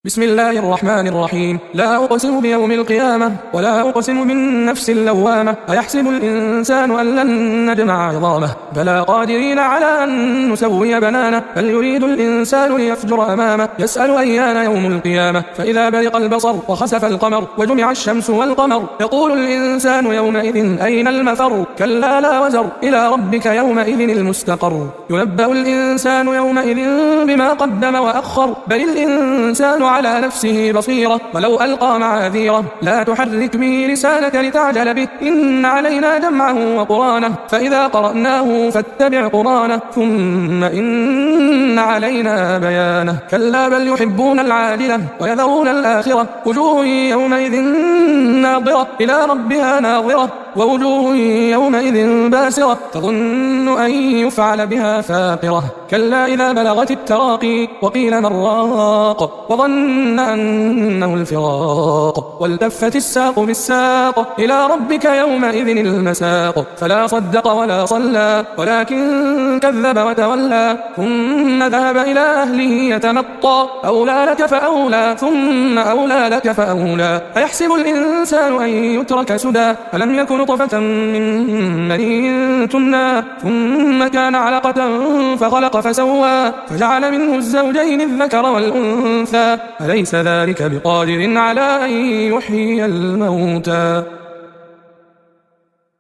بسم الله الرحمن الرحيم. لا أقسم بيوم القيامة ولا أقسم بالنفس اللوامة. أيحسب الإنسان أن لن نجمع عظامه بلى قادرين على أن نسوي بنانه بل يريد الإنسان ليفجر أمامه يسأل أيان يوم القيامة فإذا برق البصر وخسف القمر وجمع الشمس والقمر يقول الإنسان يومئذ أين المفر كلا لا وزر إلى ربك يومئذ المستقر ينبأ الإنسان يومئذ بما قدم وأخر بل الإنسان على نفسه بصيرة ولو ألقى معاذيره لا تحرك به لسانك لتعجل به إن علينا جمعه وقرانه فإذا قرأناه فاتبع قرانه ثم إن علينا بيانه كلا بل يحبون العاجلة ويذرون الآخرة وجوه يومئذ ناظرة إلى ربها ناظرة ووجوه يومئذ باسرة تظن أن يفعل بها فاقرة كلا إذا بلغت التراقي وقيل من راق وظن أنه الفراق والتفت الساق بالساق إلى ربك يومئذ المساق فلا صدق ولا صلى ولكن كذب وتولى ثم ذهب إلى أهله يتمطى أولى لك فأولى ثم أولى لك فأولى أيحسب الإنسان أن يترك سدى ألم يكن نطفة من مني تمنى ثم كان علقة فخلق فسوى فجعل منه الزوجين الذكر والأنثى أليس ذلك بقادر على أن يحيي الموتى